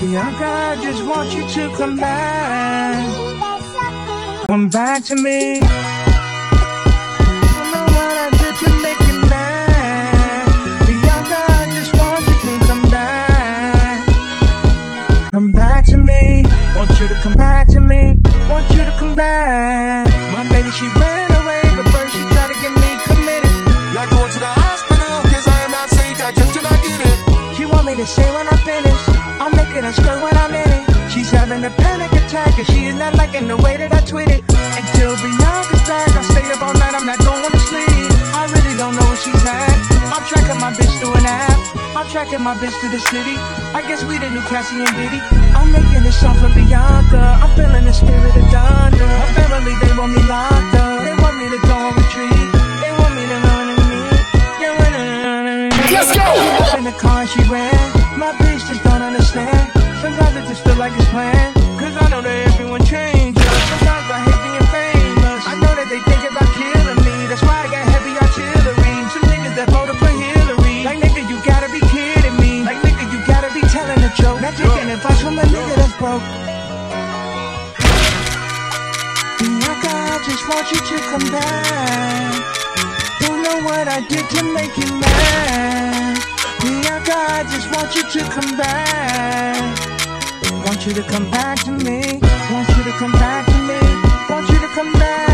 Bianca, I just want you to come back. Come back to me. Don't know what I did to make you mad. Bianca, I just want you to come back. Come back to me. Want you to come back to me. Want you to come back. My baby, she ran away, but first she tried to get me committed. Not going to the hospital, cause I am not safe, I just did not get it. She want me to say when I finish, I'm making her skirt when I'm in it. She's having a panic attack, and she is not liking the way that I tweet it. Until Bianca's back, I stay up all night, I'm not going to sleep. I really don't know where she's at. I'm tracking my bitch through an app. I'm tracking my bitch to the city. I guess we the new Cassie and Diddy. I'm making this song for Bianca. I'm feeling the spirit of Donna. Her family, they want me locked up. They want me to go on retreat. They want me to run to me. They want to run to me. Let's go! She got in the car and she ran. My bitch just don't understand. Sometimes I just feel like it's planned. Cause I know that everyone changes. Sometimes I hate being famous. I know that they think about killing me. That's why I got heavy artillery. Some niggas that voted for Hillary. Like nigga, you gotta be kidding me. Like nigga, you gotta be telling a joke. Not taking advice from a nigga that's broke. Bianca, I just want you to come back. Don't know what I did to make you mad. Bianca, I just want you to come back. Want you to come back to me. Want you to come back to me. Want you to come back.